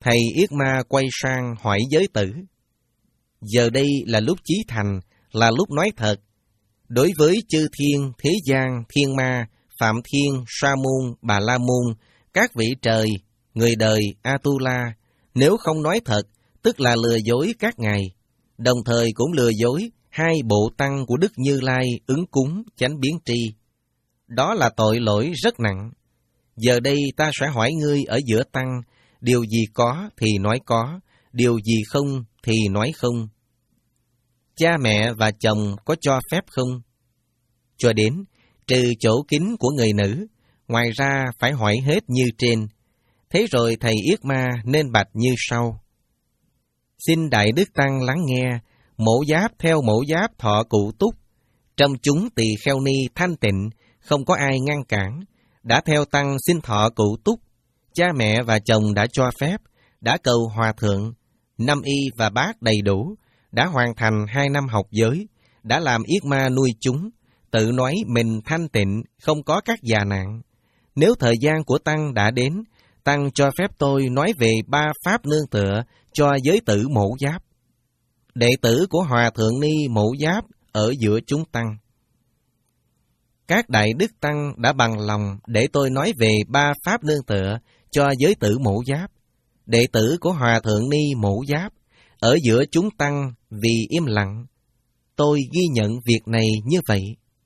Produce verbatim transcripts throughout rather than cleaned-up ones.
Thầy Yết Ma quay sang hỏi giới tử. Giờ đây là lúc chí thành, là lúc nói thật. Đối với chư thiên, thế gian, thiên ma, Phạm Thiên, Sa Môn, Bà La Môn, các vị trời, người đời, Atula, nếu không nói thật, tức là lừa dối các ngài, đồng thời cũng lừa dối hai bộ tăng của Đức Như Lai ứng cúng chánh biến tri. Đó là tội lỗi rất nặng. Giờ đây ta sẽ hỏi ngươi ở giữa tăng, điều gì có thì nói có, điều gì không thì nói không. Cha mẹ và chồng có cho phép không? Cho đến, trừ chỗ kín của người nữ, ngoài ra phải hỏi hết như trên. Thế rồi thầy Yết Ma nên bạch như sau. Xin Đại Đức Tăng lắng nghe, mổ giáp theo mổ giáp thọ cụ túc. Trong chúng tỳ kheo ni thanh tịnh, không có ai ngăn cản. Đã theo Tăng xin thọ cụ túc. Cha mẹ và chồng đã cho phép, đã cầu hòa thượng, năm y và bát đầy đủ, đã hoàn thành hai năm học giới, đã làm Yết Ma nuôi chúng, tự nói mình thanh tịnh, không có các già nạn. Nếu thời gian của Tăng đã đến, Tăng cho phép tôi nói về ba pháp nương tựa cho giới tử mổ giáp. Đệ tử của Hòa Thượng Ni mổ giáp ở giữa chúng Tăng. Các đại đức Tăng đã bằng lòng để tôi nói về ba pháp nương tựa cho giới tử mổ giáp. Đệ tử của Hòa Thượng Ni mổ giáp ở giữa chúng Tăng vì im lặng. Tôi ghi nhận việc này như vậy.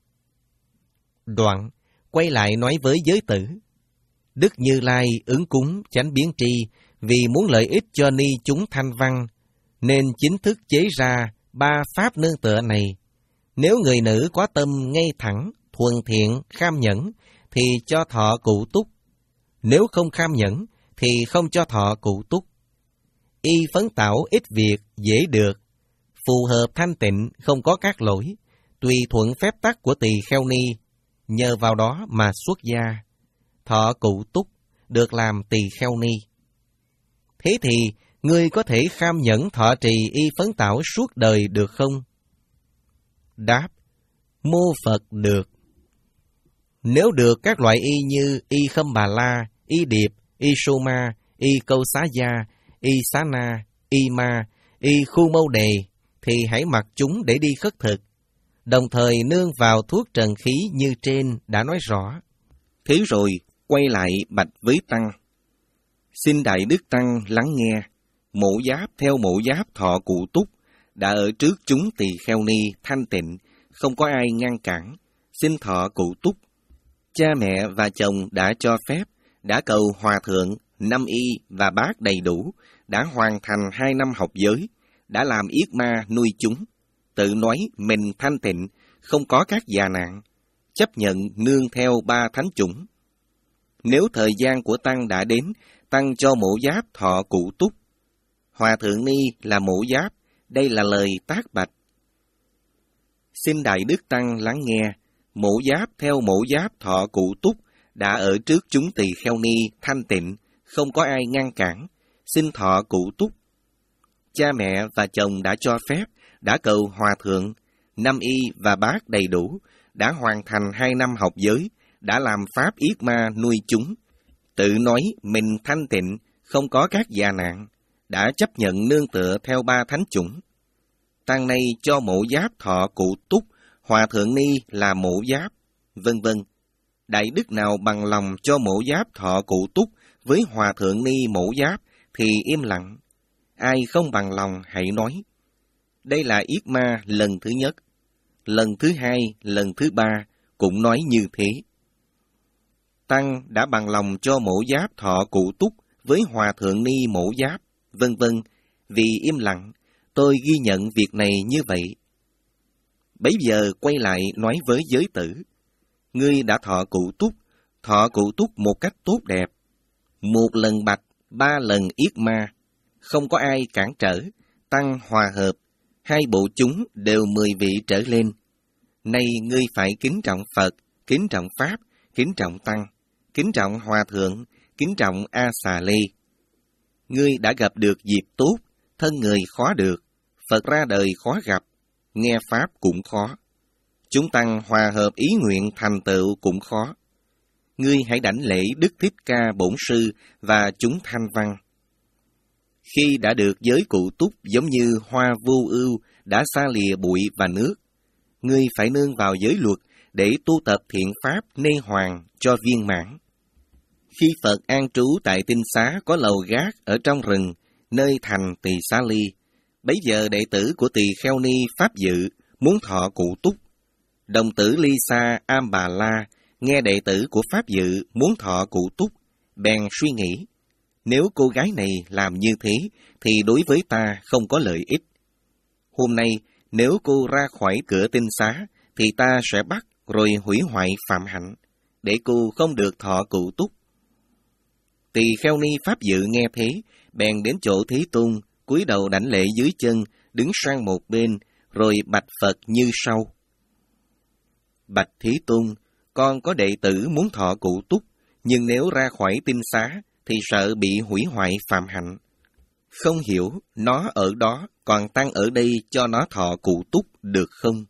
Đoạn, quay lại nói với giới tử. Đức Như Lai ứng cúng chánh biến tri vì muốn lợi ích cho ni chúng thanh văn, nên chính thức chế ra ba pháp nương tựa này. Nếu người nữ có tâm ngay thẳng, thuần thiện, kham nhẫn, thì cho thọ cụ túc. Nếu không kham nhẫn, thì không cho thọ cụ túc. Y phấn tảo ít việc, dễ được, phù hợp thanh tịnh, không có các lỗi, tùy thuận phép tắc của tỳ kheo ni, nhờ vào đó mà xuất gia, thọ cụ túc, được làm tỳ kheo ni. Thế thì, ngươi có thể kham nhẫn thọ trì y phấn tảo suốt đời được không? Đáp, mô Phật được. Nếu được các loại y như y Khâm Bà La, y Điệp, y Soma, y Câu Xá Gia, y Xá Na, y Ma, y Khu Mâu Đề, thì hãy mặc chúng để đi khất thực, đồng thời nương vào thuốc trần khí như trên đã nói rõ. Thế rồi, quay lại bạch với Tăng. Xin Đại Đức Tăng lắng nghe, mổ giáp theo mổ giáp thọ cụ túc, đã ở trước chúng tỳ kheo ni thanh tịnh, không có ai ngăn cản, xin thọ cụ túc. Cha mẹ và chồng đã cho phép, đã cầu hòa thượng, năm y và bát đầy đủ, đã hoàn thành hai năm học giới, đã làm Yết Ma nuôi chúng, tự nói mình thanh tịnh, không có các già nạn, chấp nhận nương theo ba thánh chủng. Nếu thời gian của Tăng đã đến, Tăng cho mổ giáp thọ cụ túc. Hòa Thượng Ni là mổ giáp, đây là lời tác bạch. Xin Đại Đức Tăng lắng nghe, mổ giáp theo mổ giáp thọ cụ túc, đã ở trước chúng tỳ kheo ni thanh tịnh, không có ai ngăn cản, xin thọ cụ túc. Cha mẹ và chồng đã cho phép, đã cầu hòa thượng, năm y và bát đầy đủ, đã hoàn thành hai năm học giới, đã làm pháp Yết Ma nuôi chúng, tự nói mình thanh tịnh, không có các già nạn, đã chấp nhận nương tựa theo ba thánh chủng. Tăng này cho mổ giáp thọ cụ túc, Hòa Thượng Ni là mổ giáp, vân vân. Đại đức nào bằng lòng cho mổ giáp thọ cụ túc với Hòa Thượng Ni mổ giáp thì im lặng. Ai không bằng lòng hãy nói. Đây là Yết Ma lần thứ nhất. Lần thứ hai, lần thứ ba cũng nói như thế. Tăng đã bằng lòng cho mổ giáp thọ cụ túc với Hòa Thượng Ni mổ giáp, vân vân. Vì im lặng, tôi ghi nhận việc này như vậy. Bấy giờ quay lại nói với giới tử. Ngươi đã thọ cụ túc, thọ cụ túc một cách tốt đẹp. Một lần bạch, ba lần Yết Ma, không có ai cản trở, Tăng hòa hợp, hai bộ chúng đều mười vị trở lên. Nay ngươi phải kính trọng Phật, kính trọng Pháp, kính trọng Tăng, kính trọng Hòa Thượng, kính trọng A Xà Lê. Ngươi đã gặp được dịp tốt, thân người khó được, Phật ra đời khó gặp, nghe Pháp cũng khó. Chúng Tăng hòa hợp ý nguyện thành tựu cũng khó. Ngươi hãy đảnh lễ Đức Thích Ca Bổn Sư và chúng thanh văn. Khi đã được giới cụ túc giống như hoa vô ưu đã xa lìa bụi và nước, ngươi phải nương vào giới luật để tu tập thiện pháp nê hoàng cho viên mãn. Khi Phật an trú tại tinh xá có lầu gác ở trong rừng, nơi thành Tỳ Xá Ly, bấy giờ đệ tử của Tỳ Kheo Ni Pháp Dự muốn thọ cụ túc. Đồng tử Ly Sa Am Bà La nghe đệ tử của Pháp Dự muốn thọ cụ túc, bèn suy nghĩ, nếu cô gái này làm như thế thì đối với ta không có lợi ích. Hôm nay nếu cô ra khỏi cửa tinh xá thì ta sẽ bắt rồi hủy hoại phạm hạnh, để cô không được thọ cụ túc. Tỳ Kheo Ni Pháp Dự nghe thế, bèn đến chỗ Thế Tôn, cúi đầu đảnh lễ dưới chân, đứng sang một bên, rồi bạch Phật như sau. Bạch Thế Tôn, con có đệ tử muốn thọ cụ túc, nhưng nếu ra khỏi tinh xá thì sợ bị hủy hoại phạm hạnh. Không hiểu, nó ở đó, còn tăng ở đây cho nó thọ cụ túc được không?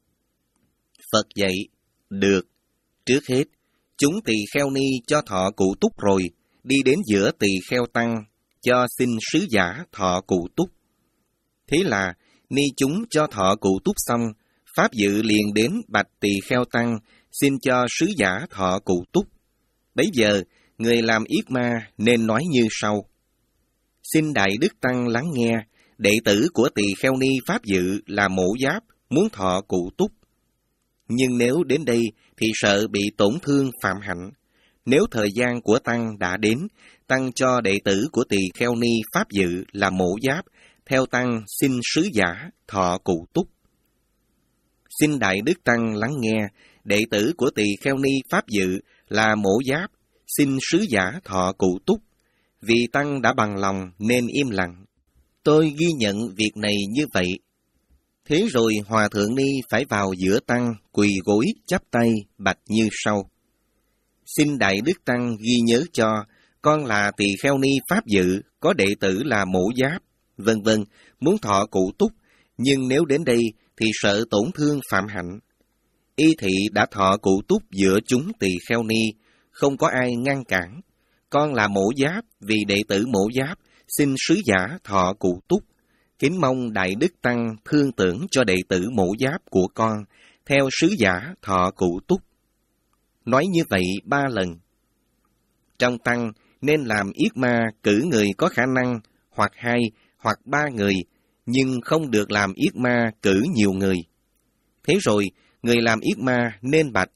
Phật dạy, được. Trước hết, chúng Tỳ Kheo Ni cho thọ cụ túc rồi, đi đến giữa Tỳ Kheo Tăng, cho xin sứ giả thọ cụ túc. Thế là, ni chúng cho thọ cụ túc xong, Pháp Dự liền đến bạch Tỳ Kheo Tăng, xin cho sứ giả thọ cụ túc. Bấy giờ, người làm yết ma nên nói như sau. Xin Đại Đức Tăng lắng nghe, đệ tử của Tỳ Kheo Ni Pháp Dự là Mổ Giáp, muốn thọ cụ túc. Nhưng nếu đến đây thì sợ bị tổn thương phạm hạnh. Nếu thời gian của Tăng đã đến, Tăng cho đệ tử của Tỳ Kheo Ni Pháp Dự là Mổ Giáp, theo Tăng xin sứ giả thọ cụ túc. Xin Đại Đức Tăng lắng nghe, đệ tử của Tỳ Kheo Ni Pháp Dự là Mổ Giáp, xin sứ giả thọ cụ túc. Vì Tăng đã bằng lòng nên im lặng. Tôi ghi nhận việc này như vậy. Thế rồi Hòa Thượng Ni phải vào giữa Tăng, quỳ gối, chắp tay, bạch như sau. Xin Đại Đức Tăng ghi nhớ cho, con là Tỳ Kheo Ni Pháp Dự, có đệ tử là Mổ Giáp, vân vân, muốn thọ cụ túc, nhưng nếu đến đây thì sợ tổn thương phạm hạnh. Y thị đã thọ cụ túc giữa chúng Tỳ Kheo Ni, không có ai ngăn cản. Con là Mổ Giáp, vì đệ tử Mổ Giáp, xin sứ giả thọ cụ túc. Kính mong Đại Đức Tăng thương tưởng cho đệ tử Mổ Giáp của con, theo sứ giả thọ cụ túc. Nói như vậy ba lần. Trong Tăng nên làm yết ma cử người có khả năng, hoặc hai, hoặc ba người, nhưng không được làm yết ma cử nhiều người. Thế rồi, người làm yết ma nên bạch.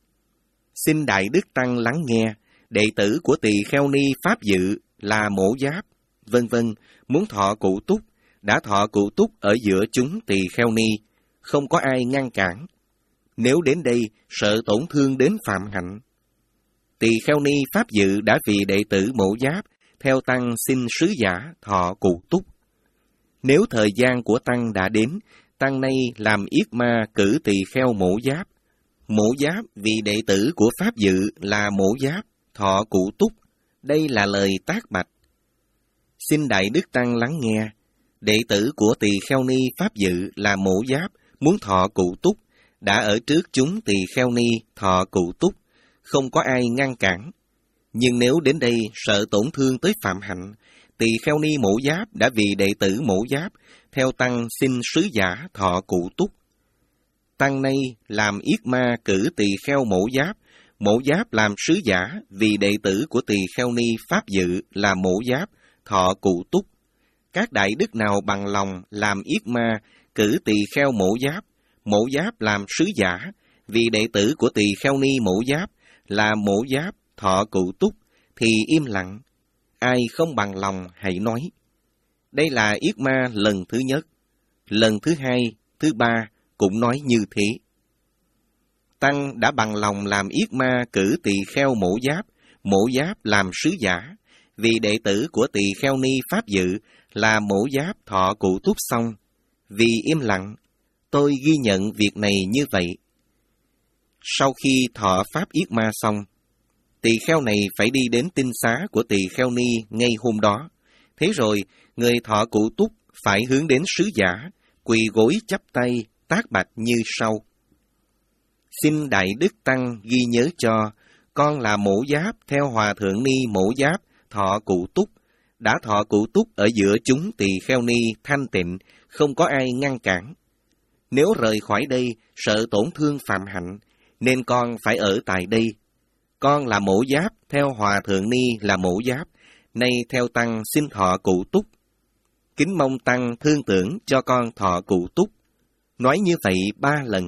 Xin Đại Đức Tăng lắng nghe, đệ tử của Tỳ Kheo Ni Pháp Dự là Mổ Giáp, vân vân, muốn thọ cụ túc, đã thọ cụ túc ở giữa chúng Tỳ Kheo Ni, không có ai ngăn cản. Nếu đến đây, sợ tổn thương đến phạm hạnh. Tỳ Kheo Ni Pháp Dự đã vì đệ tử Mổ Giáp, theo Tăng xin sứ giả thọ cụ túc. Nếu thời gian của Tăng đã đến, Tăng nay làm yết ma cử Tỳ Kheo Mổ Giáp. Mổ Giáp vì đệ tử của Pháp Dự là Mổ Giáp, thọ cụ túc. Đây là lời tác bạch. Xin Đại Đức Tăng lắng nghe, đệ tử của Tỳ Kheo Ni Pháp Dự là Mổ Giáp, muốn thọ cụ túc, đã ở trước chúng Tỳ Kheo Ni thọ cụ túc, không có ai ngăn cản. Nhưng nếu đến đây sợ tổn thương tới phạm hạnh, Tỳ Kheo Ni Mổ Giáp đã vì đệ tử Mổ Giáp, theo Tăng xin sứ giả thọ cụ túc. Tăng nay làm yết ma cử Tỳ Kheo Mổ Giáp, Mổ Giáp làm sứ giả vì đệ tử của Tỳ Kheo Ni Pháp Dự là Mổ Giáp, thọ cụ túc. Các đại đức nào bằng lòng làm yết ma cử Tỳ Kheo Mổ Giáp, Mổ Giáp làm sứ giả vì đệ tử của Tỳ Kheo Ni Mổ Giáp là Mổ Giáp, thọ cụ túc, thì im lặng. Ai không bằng lòng hãy nói. Đây là yết ma lần thứ nhất. Lần thứ hai, thứ ba cũng nói như thế. Tăng đã bằng lòng làm yết ma cử Tỳ Kheo Mổ Giáp, Mổ Giáp làm sứ giả, vì đệ tử của Tỳ Kheo Ni Pháp Dự là Mổ Giáp thọ cụ túc xong. Vì im lặng, tôi ghi nhận việc này như vậy. Sau khi thọ pháp yết ma xong, Tỳ Kheo này phải đi đến tinh xá của Tỳ Kheo Ni ngay hôm đó. Thế rồi, người thọ cụ túc phải hướng đến sứ giả, quỳ gối chắp tay, tác bạch như sau. Xin Đại Đức Tăng ghi nhớ cho, con là Mổ Giáp theo Hòa Thượng Ni Mổ Giáp, thọ cụ túc, đã thọ cụ túc ở giữa chúng tỳ kheo ni thanh tịnh, không có ai ngăn cản. Nếu rời khỏi đây, sợ tổn thương phạm hạnh, nên con phải ở tại đây. Con là mổ giáp, theo Hòa Thượng Ni là mổ giáp, nay theo Tăng xin thọ cụ túc. Kính mong Tăng thương tưởng cho con thọ cụ túc. Nói như vậy ba lần.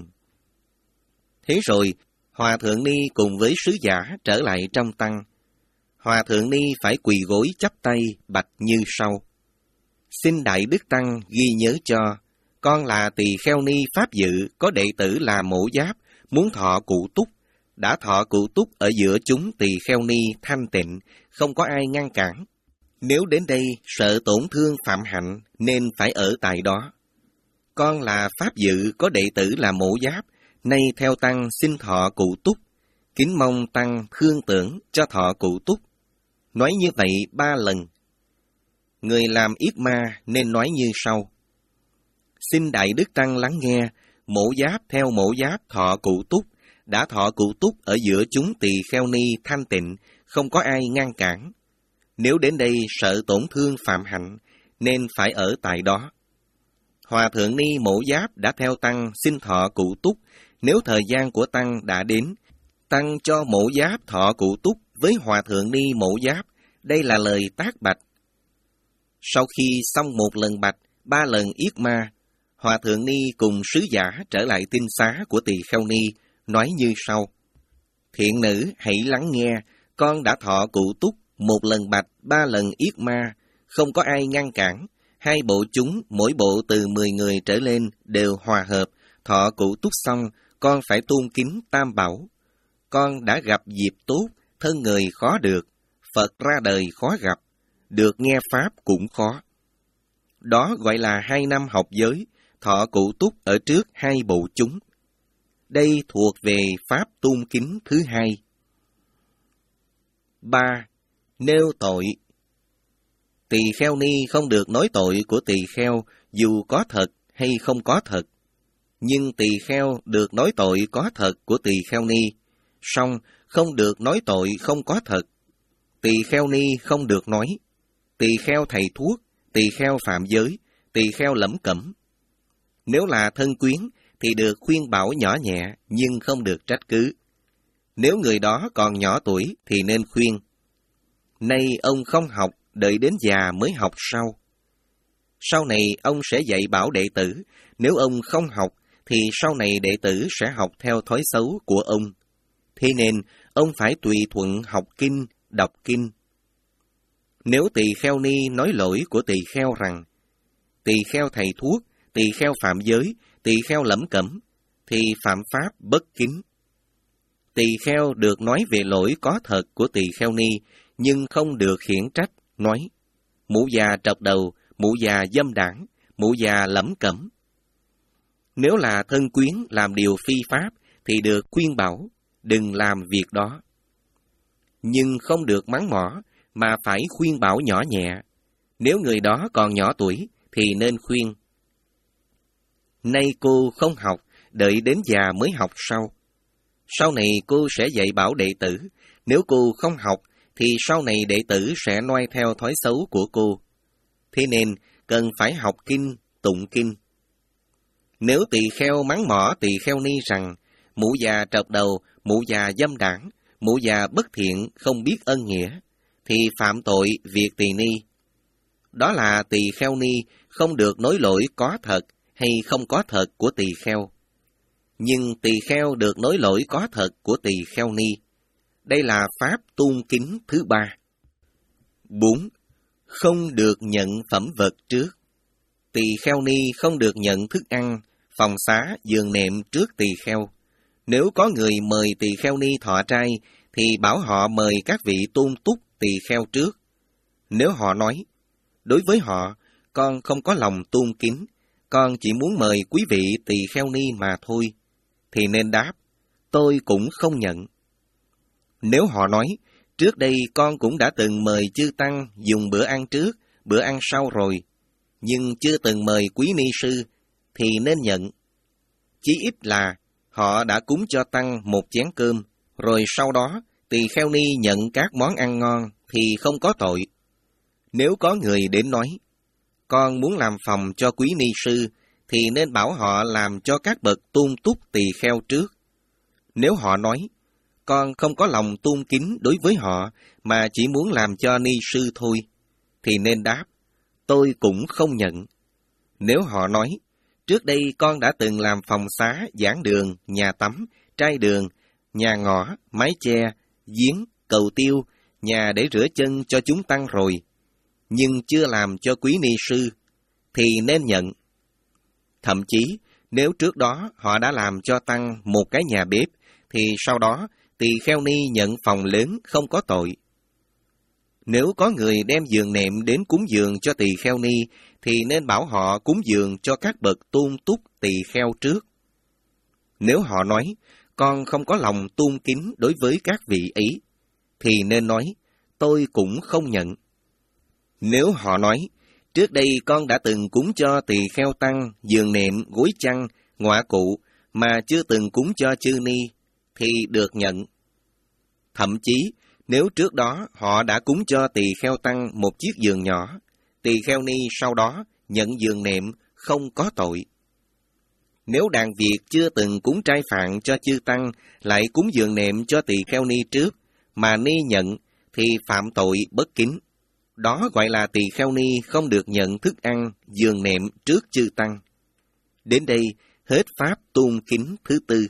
Thế rồi, Hòa Thượng Ni cùng với sứ giả trở lại trong Tăng. Hòa Thượng Ni phải quỳ gối chắp tay bạch như sau: Xin Đại Đức Tăng ghi nhớ cho, con là tỳ kheo ni Pháp Dự, có đệ tử là Mổ Giáp, muốn thọ cụ túc, đã thọ cụ túc ở giữa chúng tỳ kheo ni thanh tịnh, không có ai ngăn cản. Nếu đến đây sợ tổn thương phạm hạnh, nên phải ở tại đó. Con là Pháp Dự, có đệ tử là Mổ Giáp, nay theo Tăng xin thọ cụ túc, kính mong Tăng thương tưởng cho thọ cụ túc. Nói như vậy ba lần. Người làm yết ma nên nói như sau: Xin Đại Đức Tăng lắng nghe, Mổ Giáp theo Mổ Giáp thọ cụ túc, đã thọ cụ túc ở giữa chúng tỳ kheo ni thanh tịnh, không có ai ngăn cản. Nếu đến đây sợ tổn thương phạm hạnh, nên phải ở tại đó. Hòa Thượng Ni Mổ Giáp đã theo Tăng xin thọ cụ túc, nếu thời gian của Tăng đã đến, Tăng cho Mổ Giáp thọ cụ túc với Hòa Thượng Ni Mổ Giáp. Đây là lời tác bạch. Sau khi xong một lần bạch, ba lần yết ma, Hòa Thượng Ni cùng sứ giả trở lại tinh xá của tỳ kheo ni, nói như sau: Thiện nữ hãy lắng nghe, con đã thọ cụ túc, một lần bạch, ba lần yết ma, không có ai ngăn cản. Hai bộ chúng, mỗi bộ từ mười người trở lên, đều hòa hợp, thọ cụ túc xong, con phải tôn kính Tam Bảo. Con đã gặp dịp tốt, thân người khó được, Phật ra đời khó gặp, được nghe Pháp cũng khó. Đó gọi là hai năm học giới, thọ cụ túc ở trước hai bộ chúng. Đây thuộc về Pháp tôn kính thứ hai. ba. Nêu tội. Tỳ kheo ni không được nói tội của tỳ kheo, dù có thật hay không có thật. Nhưng tỳ kheo được nói tội có thật của tỳ kheo ni, song không được nói tội không có thật. Tỳ kheo ni không được nói. Tỳ kheo thầy thuốc, tỳ kheo phạm giới, tỳ kheo lẩm cẩm. Nếu là thân quyến thì được khuyên bảo nhỏ nhẹ, nhưng không được trách cứ. Nếu người đó còn nhỏ tuổi thì nên khuyên. Nay ông không học, đợi đến già mới học sau. Sau này ông sẽ dạy bảo đệ tử, nếu ông không học thì sau này đệ tử sẽ học theo thói xấu của ông. Thế nên ông phải tùy thuận học kinh, đọc kinh. Nếu tỳ kheo ni nói lỗi của tỳ kheo rằng tỳ kheo thầy thuốc, tỳ kheo phạm giới, tỳ kheo lẩm cẩm, thì phạm pháp bất kính. Tỳ kheo được nói về lỗi có thật của tỳ kheo ni, nhưng không được khiển trách, nói mụ già trọc đầu, mụ già dâm đảng, mụ già lẩm cẩm. Nếu là thân quyến làm điều phi pháp thì được khuyên bảo, đừng làm việc đó. Nhưng không được mắng mỏ, mà phải khuyên bảo nhỏ nhẹ. Nếu người đó còn nhỏ tuổi thì nên khuyên. Nay cô không học, đợi đến già mới học sau. Sau này cô sẽ dạy bảo đệ tử, nếu cô không học thì sau này đệ tử sẽ noi theo thói xấu của cô. Thế nên cần phải học kinh, tụng kinh. Nếu tỳ kheo mắng mỏ tỳ kheo ni rằng mụ già trọc đầu, mụ già dâm đảng, mụ già bất thiện, không biết ân nghĩa, thì phạm tội việc tỳ ni. Đó là tỳ kheo ni không được nói lỗi có thật hay không có thật của tỳ kheo. Nhưng tỳ kheo được nói lỗi có thật của tỳ kheo ni. Đây là pháp tôn kính thứ ba. bốn. Không được nhận phẩm vật trước. Tỳ kheo ni không được nhận thức ăn, phòng xá, giường nệm trước tỳ kheo. Nếu có người mời tỳ kheo ni thọ trai, thì bảo họ mời các vị tôn túc tỳ kheo trước. Nếu họ nói, đối với họ, con không có lòng tôn kính, con chỉ muốn mời quý vị tỳ kheo ni mà thôi, thì nên đáp, tôi cũng không nhận. Nếu họ nói, trước đây con cũng đã từng mời chư tăng dùng bữa ăn trước, bữa ăn sau rồi, nhưng chưa từng mời quý ni sư, thì nên nhận. Chí ít là họ đã cúng cho tăng một chén cơm, rồi sau đó tỳ kheo ni nhận các món ăn ngon thì không có tội. Nếu có người đến nói, con muốn làm phòng cho quý ni sư, thì nên bảo họ làm cho các bậc tôn túc tỳ kheo trước. Nếu họ nói, con không có lòng tôn kính đối với họ, mà chỉ muốn làm cho ni sư thôi, thì nên đáp, tôi cũng không nhận. Nếu họ nói, trước đây con đã từng làm phòng xá, giảng đường, nhà tắm, trai đường, nhà ngõ, mái che, giếng, cầu tiêu, nhà để rửa chân cho chúng tăng rồi, nhưng chưa làm cho quý ni sư, thì nên nhận. Thậm chí, nếu trước đó họ đã làm cho tăng một cái nhà bếp, thì sau đó tỳ kheo ni nhận phòng lớn không có tội. Nếu có người đem giường nệm đến cúng dường cho tỳ kheo ni, thì nên bảo họ cúng dường cho các bậc tôn túc tỳ kheo trước. Nếu họ nói, con không có lòng tôn kính đối với các vị ấy, thì nên nói, tôi cũng không nhận. Nếu họ nói, trước đây con đã từng cúng cho tỳ kheo tăng, giường nệm, gối chăn, ngọa cụ, mà chưa từng cúng cho chư ni, thì được nhận. Thậm chí, nếu trước đó họ đã cúng cho tỳ kheo tăng một chiếc giường nhỏ, tỳ kheo ni sau đó nhận giường nệm không có tội. Nếu đàn Việt chưa từng cúng trai phạn cho chư tăng, lại cúng giường nệm cho tỳ kheo ni trước, mà ni nhận, thì phạm tội bất kính. Đó gọi là tỳ kheo ni không được nhận thức ăn, giường nệm trước chư tăng. Đến đây, hết pháp tôn kính thứ tư.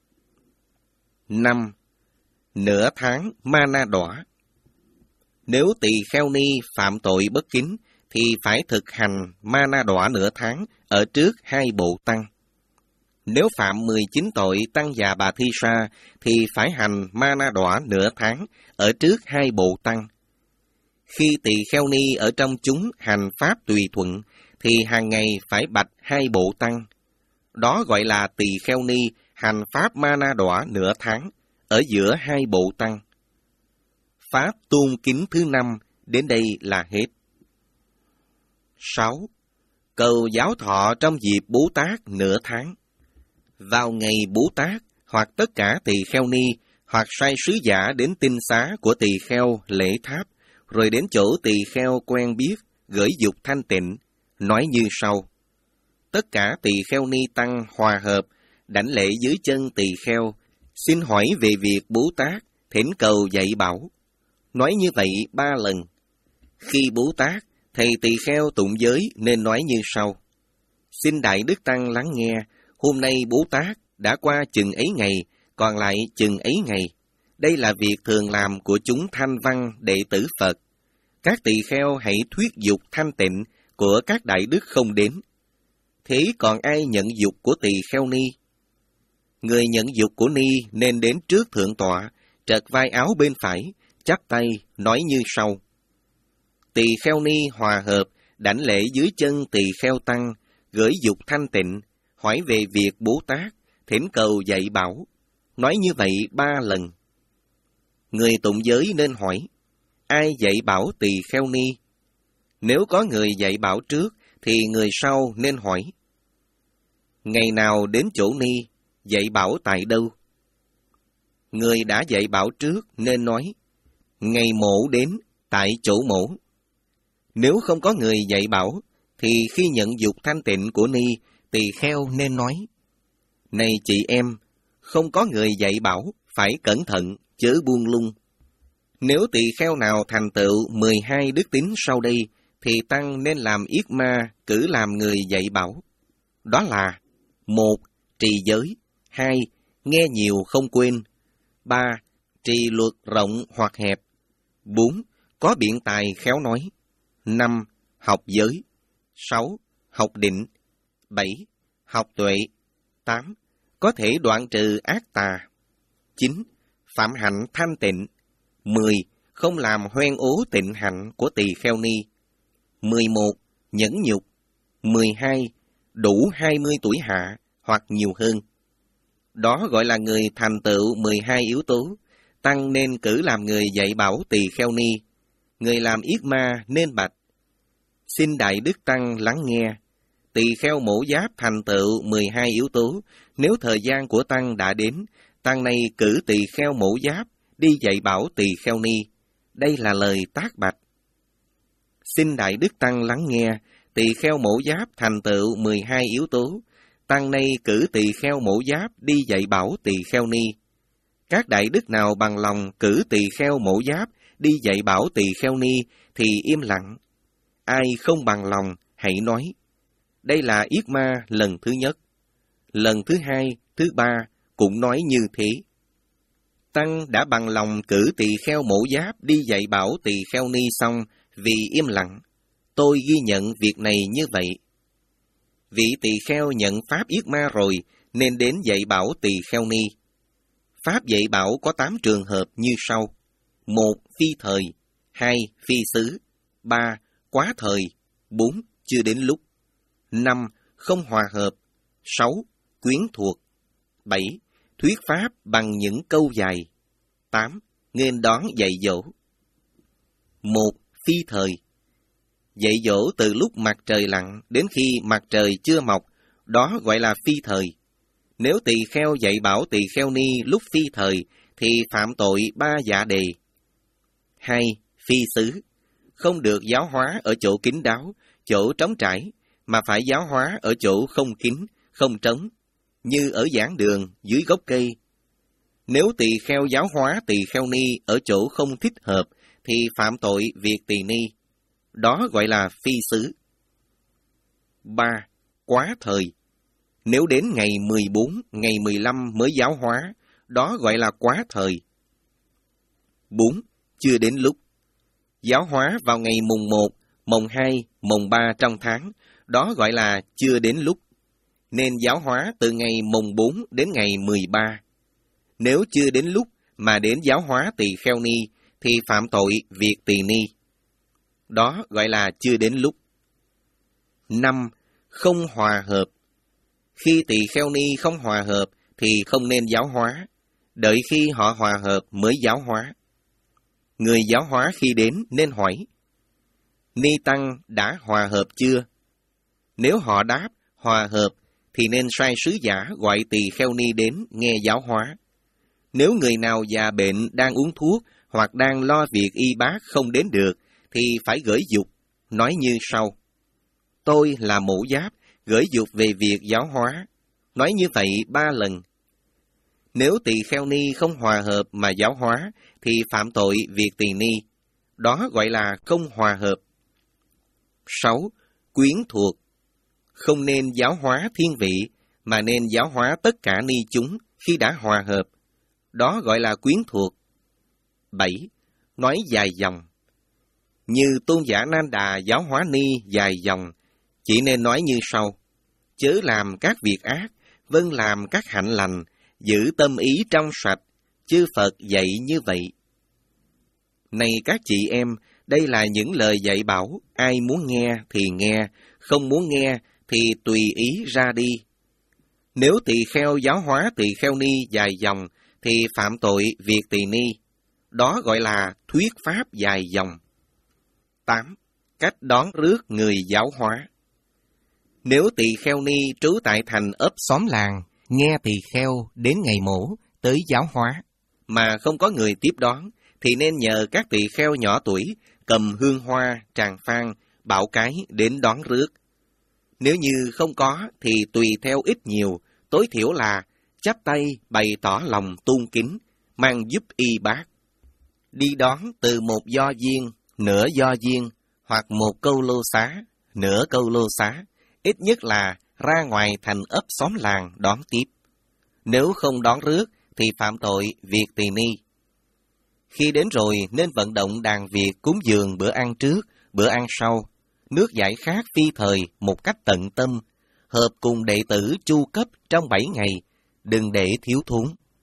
năm. Nửa tháng mana đọa. Nếu tỳ kheo ni phạm tội bất kính, thì phải thực hành mana đọa nửa tháng ở trước hai bộ tăng. Nếu phạm mười chín tội tăng già bà thi sa, thì phải hành mana đọa nửa tháng ở trước hai bộ tăng. Khi tỳ kheo ni ở trong chúng hành pháp tùy thuận, thì hàng ngày phải bạch hai bộ tăng. Đó gọi là tỳ kheo ni hành pháp mana đọa nửa tháng ở giữa hai bộ tăng. Pháp tôn kính thứ năm đến đây là hết. sáu. Cầu giáo thọ trong dịp Bố Tát nửa tháng. Vào ngày Bố Tát, hoặc tất cả tỳ kheo ni, hoặc sai sứ giả đến tinh xá của tỳ kheo lễ tháp, rồi đến chỗ tỳ kheo quen biết, gửi dục thanh tịnh, nói như sau. Tất cả tỳ kheo ni tăng hòa hợp, đảnh lễ dưới chân tỳ kheo, xin hỏi về việc Bố Tát, thỉnh cầu dạy bảo. Nói như vậy ba lần. Khi Bố Tát, thầy tỳ kheo tụng giới nên nói như sau. Xin Đại Đức Tăng lắng nghe, hôm nay Bố Tát đã qua chừng ấy ngày, còn lại chừng ấy ngày. Đây là việc thường làm của chúng thanh văn đệ tử Phật. Các tỳ kheo hãy thuyết dục thanh tịnh của các đại đức không đến. Thế còn ai nhận dục của tỳ kheo ni? Người nhận dục của ni nên đến trước thượng tọa, trật vai áo bên phải, chắp tay, nói như sau. Tỳ kheo ni hòa hợp, đảnh lễ dưới chân tỳ kheo tăng, gửi dục thanh tịnh, hỏi về việc Bố Tát, thỉnh cầu dạy bảo. Nói như vậy ba lần. Người tụng giới nên hỏi, ai dạy bảo tỳ kheo ni? Nếu có người dạy bảo trước, thì người sau nên hỏi. Ngày nào đến chỗ ni, dạy bảo tại đâu? Người đã dạy bảo trước nên nói, ngày mổ đến, tại chỗ mổ. Nếu không có người dạy bảo, thì khi nhận dục thanh tịnh của ni, tỳ kheo nên nói, này chị em, không có người dạy bảo, phải cẩn thận, chớ buông lung. Nếu tỳ kheo nào thành tựu mười hai đức tính sau đây, thì tăng nên làm yết ma, cử làm người dạy bảo. Đó là một. Trì giới. Hai. Nghe nhiều không quên. Ba. Trì luật rộng hoặc hẹp. Bốn. Có biện tài khéo nói. Năm. Học giới. Sáu. Học định. Bảy. Học tuệ. Tám. Có thể đoạn trừ ác tà. Chín. Phạm hạnh thanh tịnh. Mười. Không làm hoen ố tịnh hạnh của tỳ kheo ni. Mười một. Nhẫn nhục. Mười hai. Đủ hai mươi tuổi hạ hoặc nhiều hơn. Đó gọi là người thành tựu mười hai yếu tố. Tăng nên cử làm người dạy bảo tỳ kheo ni. Người làm yết ma nên bạch. Xin Đại Đức Tăng lắng nghe. Tỳ kheo mổ giáp thành tựu mười hai yếu tố. Nếu thời gian của Tăng đã đến, Tăng này cử tỳ kheo mổ giáp đi dạy bảo tỳ kheo ni. Đây là lời tác bạch. Xin Đại Đức Tăng lắng nghe, tỳ kheo Mổ Giáp thành tựu mười hai yếu tố. Tăng nay cử tỳ kheo Mổ Giáp đi dạy bảo tỳ kheo ni. Các đại đức nào bằng lòng cử tỳ kheo Mổ Giáp đi dạy bảo tỳ kheo ni thì im lặng. Ai không bằng lòng, hãy nói. Đây là yết ma lần thứ nhất. Lần thứ hai, thứ ba cũng nói như thế. Tăng đã bằng lòng cử tỳ kheo Mổ Giáp đi dạy bảo tỳ kheo ni xong vì im lặng. Tôi ghi nhận việc này như vậy. Vị tỳ kheo nhận pháp yết ma rồi nên đến dạy bảo tỳ kheo ni. Pháp dạy bảo có tám trường hợp như sau. Một, phi thời. Hai, phi xứ. Ba, quá thời. Bốn, chưa đến lúc. Năm, không hòa hợp. Sáu, quyến thuộc. Bảy, thuyết pháp bằng những câu dài. Tám, nghênh đón dạy dỗ. Một, phi thời. Dạy dỗ từ lúc mặt trời lặn đến khi mặt trời chưa mọc, đó gọi là phi thời. Nếu tỳ kheo dạy bảo tỳ kheo ni lúc phi thời, thì phạm tội ba dạ đề. Hai, phi xứ. Không được giáo hóa ở chỗ kín đáo, chỗ trống trải, mà phải giáo hóa ở chỗ không kín, không trống, như ở giảng đường, dưới gốc cây. Nếu tỳ kheo giáo hóa tỳ kheo ni ở chỗ không thích hợp, thì phạm tội việc tỳ ni. Đó gọi là phi xứ. Ba, quá thời. Nếu đến ngày mười bốn, ngày mười lăm mới giáo hóa, đó gọi là quá thời. Bốn, chưa đến lúc. Giáo hóa vào ngày mùng một, mùng hai, mùng ba trong tháng, đó gọi là chưa đến lúc. Nên giáo hóa từ ngày mùng bốn đến ngày mười ba. Nếu chưa đến lúc mà đến giáo hóa tỳ kheo ni, thì phạm tội việc tỳ ni. Đó gọi là chưa đến lúc. Năm, không hòa hợp. Khi tỳ kheo ni không hòa hợp thì không nên giáo hóa, đợi khi họ hòa hợp mới giáo hóa. Người giáo hóa khi đến nên hỏi, ni tăng đã hòa hợp chưa? Nếu họ đáp hòa hợp thì nên sai sứ giả gọi tỳ kheo ni đến nghe giáo hóa. Nếu người nào già bệnh đang uống thuốc hoặc đang lo việc y bác không đến được thì phải gửi dục, nói như sau. Tôi là Mổ Giáp, gửi dục về việc giáo hóa. Nói như vậy ba lần. Nếu tỳ kheo ni không hòa hợp mà giáo hóa, thì phạm tội việc tỳ ni. Đó gọi là không hòa hợp. Sáu, quyến thuộc. Không nên giáo hóa thiên vị, mà nên giáo hóa tất cả ni chúng khi đã hòa hợp. Đó gọi là quyến thuộc. Bảy, nói dài dòng. Như tôn giả Nan Đà giáo hóa ni dài dòng, chỉ nên nói như sau. Chớ làm các việc ác, vâng làm các hạnh lành, giữ tâm ý trong sạch, chư Phật dạy như vậy. Này các chị em, đây là những lời dạy bảo, ai muốn nghe thì nghe, không muốn nghe thì tùy ý ra đi. Nếu tỳ kheo giáo hóa tỳ kheo ni dài dòng, thì phạm tội việc tỳ ni. Đó gọi là thuyết pháp dài dòng. Tám. Cách đón rước người giáo hóa. Nếu tỳ kheo ni trú tại thành ấp xóm làng, nghe tỳ kheo đến ngày mổ, tới giáo hóa, mà không có người tiếp đón, thì nên nhờ các tỳ kheo nhỏ tuổi cầm hương hoa, tràng phan, bảo cái đến đón rước. Nếu như không có, thì tùy theo ít nhiều, tối thiểu là chắp tay bày tỏ lòng tôn kính, mang giúp y bác. Đi đón từ một do viên, nửa do viên, hoặc một câu lô xá, nửa câu lô xá, ít nhất là ra ngoài thành ấp xóm làng đón tiếp. Nếu không đón rước, thì phạm tội việc tỳ ni. Khi đến rồi nên vận động đàn Việt cúng dường bữa ăn trước, bữa ăn sau, nước giải khát phi thời một cách tận tâm, hợp cùng đệ tử chu cấp trong bảy ngày, đừng để thiếu thốn.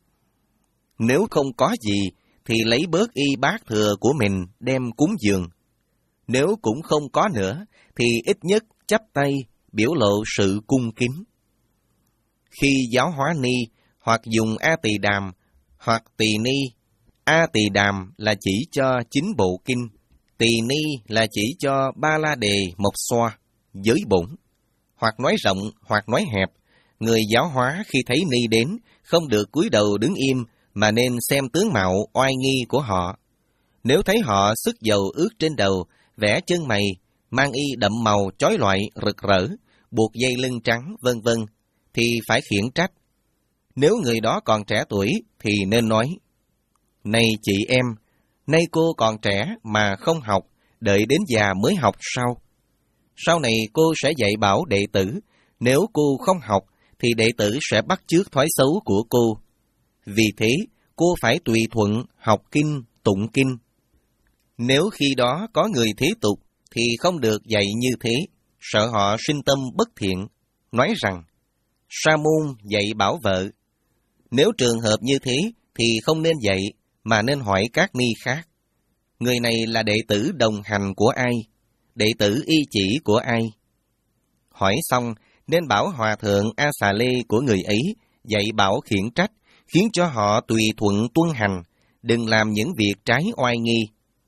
Nếu không có gì, thì lấy bớt y bát thừa của mình đem cúng dường. Nếu cũng không có nữa, thì ít nhất chắp tay, biểu lộ sự cung kính. Khi giáo hóa ni, hoặc dùng A Tỳ Đàm, hoặc Tỳ Ni. A Tỳ Đàm là chỉ cho chín bộ kinh, Tỳ Ni là chỉ cho ba la đề một xoa, giới bổn. Hoặc nói rộng, hoặc nói hẹp, người giáo hóa khi thấy ni đến, không được cúi đầu đứng im, mà nên xem tướng mạo oai nghi của họ. Nếu thấy họ sức dầu ướt trên đầu, vẽ chân mày, mang y đậm màu chói lọi rực rỡ, buộc dây lưng trắng, vân vân, thì phải khiển trách. Nếu người đó còn trẻ tuổi thì nên nói: Này chị em, nay cô còn trẻ mà không học, đợi đến già mới học sao? Sau này cô sẽ dạy bảo đệ tử, nếu cô không học thì đệ tử sẽ bắt chước thói xấu của cô. Vì thế, cô phải tùy thuận học kinh, tụng kinh. Nếu khi đó có người thế tục thì không được dạy như thế, sợ họ sinh tâm bất thiện, nói rằng: Sa môn dạy bảo vợ. Nếu trường hợp như thế thì không nên dạy, mà nên hỏi các ni khác. Người này là đệ tử đồng hành của ai? Đệ tử y chỉ của ai? Hỏi xong, nên bảo hòa thượng A Xà Lê của người ấy dạy bảo khiển trách, khiến cho họ tùy thuận tuân hành, đừng làm những việc trái oai nghi.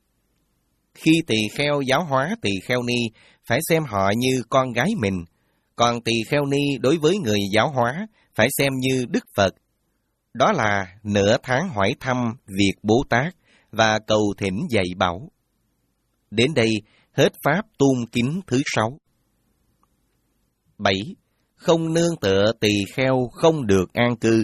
Khi tỳ kheo giáo hóa tỳ kheo ni, phải xem họ như con gái mình, còn tỳ kheo ni đối với người giáo hóa phải xem như Đức Phật. Đó là nửa tháng hỏi thăm việc Bố Tát và cầu thỉnh dạy bảo. Đến đây, hết pháp tôn kính thứ sáu. bảy. Không nương tựa tỳ kheo không được an cư.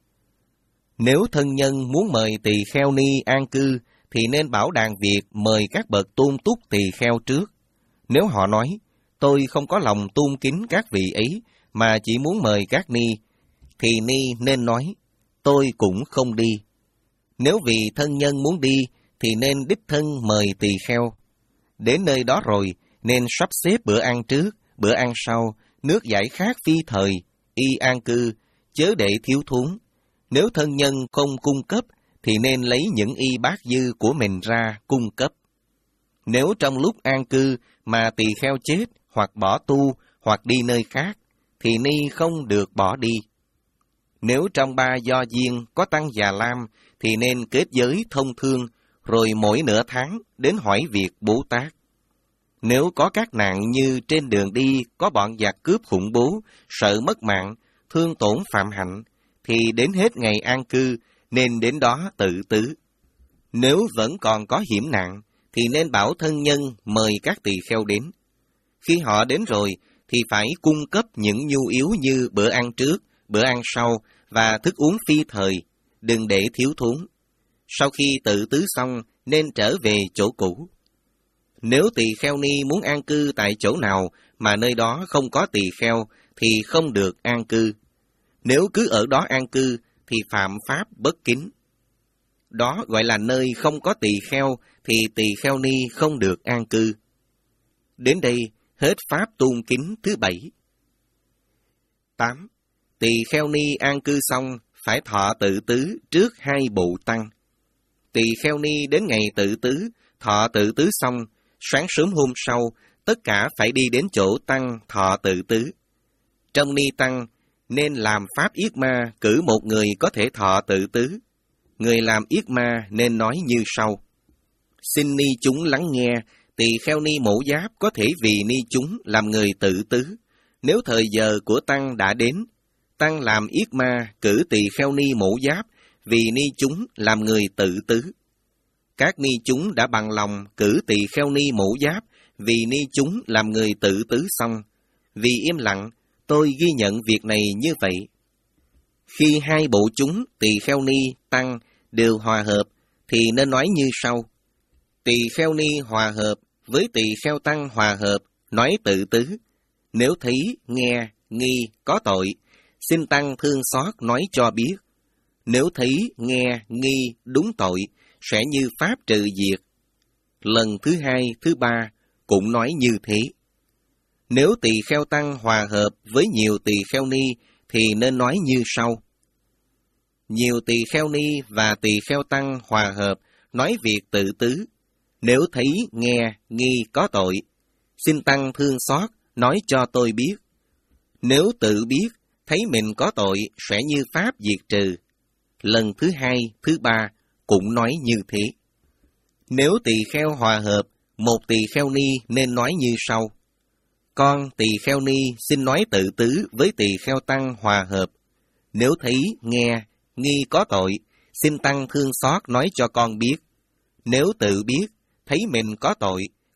Nếu thân nhân muốn mời tỳ kheo ni an cư, thì nên bảo đàn việc mời các bậc tôn túc tỳ kheo trước. Nếu họ nói: Tôi không có lòng tôn kính các vị ấy, mà chỉ muốn mời các ni, thì ni nên nói: Tôi cũng không đi. Nếu vì thân nhân muốn đi, thì nên đích thân mời tỳ kheo. Đến nơi đó rồi, nên sắp xếp bữa ăn trước, bữa ăn sau, nước giải khát phi thời, y an cư, chớ để thiếu thốn. Nếu thân nhân không cung cấp, thì nên lấy những y bát dư của mình ra cung cấp. Nếu trong lúc an cư mà tỳ kheo chết, hoặc bỏ tu, hoặc đi nơi khác, thì ni không được bỏ đi. Nếu trong ba do duyên có tăng già lam, thì nên kết giới thông thương, rồi mỗi nửa tháng đến hỏi việc Bố Tát. Nếu có các nạn như trên đường đi có bọn giặc cướp khủng bố, sợ mất mạng, thương tổn phạm hạnh, thì đến hết ngày an cư, nên đến đó tự tứ. Nếu vẫn còn có hiểm nạn, thì nên bảo thân nhân mời các tỳ kheo đến. Khi họ đến rồi, thì phải cung cấp những nhu yếu như bữa ăn trước, bữa ăn sau và thức uống phi thời, đừng để thiếu thốn. Sau khi tự tứ xong, nên trở về chỗ cũ. Nếu tỳ kheo ni muốn an cư tại chỗ nào mà nơi đó không có tỳ kheo, thì không được an cư. Nếu cứ ở đó an cư, thì phạm pháp bất kính. Đó gọi là nơi không có tỳ kheo, thì tỳ kheo ni không được an cư. Đến đây, hết pháp tôn kính thứ bảy. tám. Tỳ kheo ni an cư xong, phải thọ tự tứ trước hai bộ tăng. Tỳ kheo ni đến ngày tự tứ, thọ tự tứ xong, sáng sớm hôm sau, tất cả phải đi đến chỗ tăng thọ tự tứ. Trong ni tăng, nên làm pháp yết ma cử một người có thể thọ tự tứ. Người làm yết ma nên nói như sau: Xin ni chúng lắng nghe, tỳ kheo ni mổ giáp có thể vì ni chúng làm người tự tứ. Nếu thời giờ của tăng đã đến, tăng làm yết ma cử tỳ kheo ni mổ giáp vì ni chúng làm người tự tứ. Các ni chúng đã bằng lòng cử tỳ kheo ni mổ giáp vì ni chúng làm người tự tứ xong. Vì im lặng, tôi ghi nhận việc này như vậy. Khi hai bộ chúng tỳ kheo ni, tăng đều hòa hợp, thì nên nói như sau: Tỳ kheo ni hòa hợp với tỳ kheo tăng hòa hợp, nói tự tứ. Nếu thấy, nghe, nghi, có tội, xin tăng thương xót nói cho biết. Nếu thấy, nghe, nghi, đúng tội, sẽ như pháp trừ diệt. Lần thứ hai, thứ ba cũng nói như thế. Nếu tỳ kheo tăng hòa hợp với nhiều tỳ kheo ni, thì nên nói như sau: Nhiều tỳ kheo ni và tỳ kheo tăng hòa hợp, nói việc tự tứ. Nếu thấy, nghe, nghi có tội, xin tăng thương xót, nói cho tôi biết. Nếu tự biết, thấy mình có tội, sẽ như pháp diệt trừ. Lần thứ hai, thứ ba cũng nói như thế. Nếu tỳ kheo hòa hợp, một tỳ kheo ni nên nói như sau: Con tỳ kheo ni xin nói tự tứ với tỳ kheo tăng hòa hợp. Nếu thấy, nghe, nghi có tội, xin tăng thương xót nói cho con biết. Nếu tự biết, thấy mình có tội,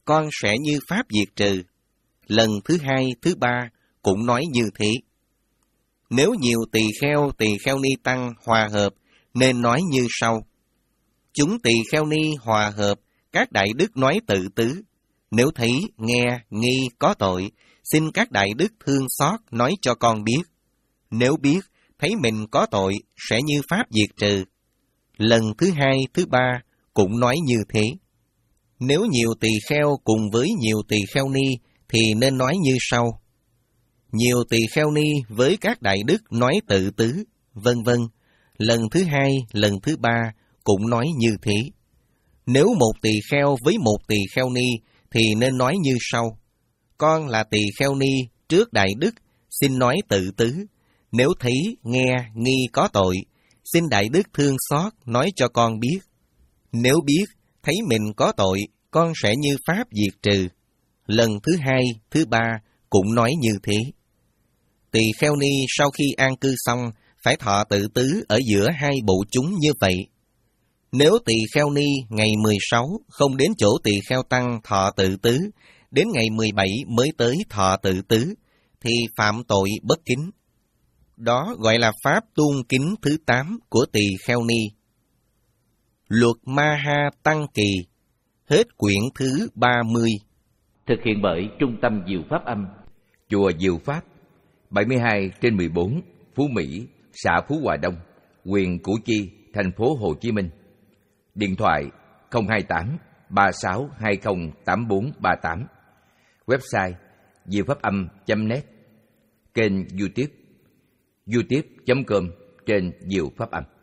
con sẽ như pháp diệt trừ. Lần thứ hai, thứ ba cũng nói như thế. Nếu nhiều tỳ kheo, tỳ kheo ni tăng hòa hợp, nên nói như sau. Chúng tỳ kheo ni hòa hợp, các đại đức nói tự tứ. Nếu thấy, nghe, nghi có tội, xin các đại đức thương xót nói cho con biết. Nếu biết, thấy mình có tội, sẽ như pháp diệt trừ. Lần thứ hai, thứ ba cũng nói như thế. Nếu nhiều tỳ kheo cùng với nhiều tỳ kheo ni, thì nên nói như sau. Nhiều tỳ kheo ni với các đại đức nói tự tứ, vân vân. Lần thứ hai, lần thứ ba cũng nói như thế. Nếu một tỳ kheo với một tỳ kheo ni, thì nên nói như sau. Con là tỳ kheo ni trước đại đức, xin nói tự tứ. Nếu thấy, nghe, nghi có tội, xin đại đức thương xót nói cho con biết. Nếu biết, thấy mình có tội, con sẽ như pháp diệt trừ. Lần thứ hai, thứ ba cũng nói như thế. Tỳ kheo ni sau khi an cư xong, phải thọ tự tứ ở giữa hai bộ chúng như vậy. Nếu tỳ kheo ni ngày mười sáu không đến chỗ tỳ kheo tăng thọ tự tứ, đến ngày mười bảy mới tới thọ tự tứ, thì phạm tội bất kính. Đó gọi là pháp tuôn kính thứ tám của tỳ kheo ni. Luật Ma-ha Tăng Kỳ, hết quyển thứ ba mươi. Thực hiện bởi Trung tâm Diệu Pháp Âm, Chùa Diệu Pháp, bảy mươi hai trên mười bốn, Phú Mỹ, xã Phú Hòa Đông, huyện Củ Chi, thành phố Hồ Chí Minh. Điện thoại không hai tám ba sáu hai không tám bốn ba tám. Website diệu pháp âm chấm net. Kênh YouTube youtube chấm com trên Diệu Pháp Âm.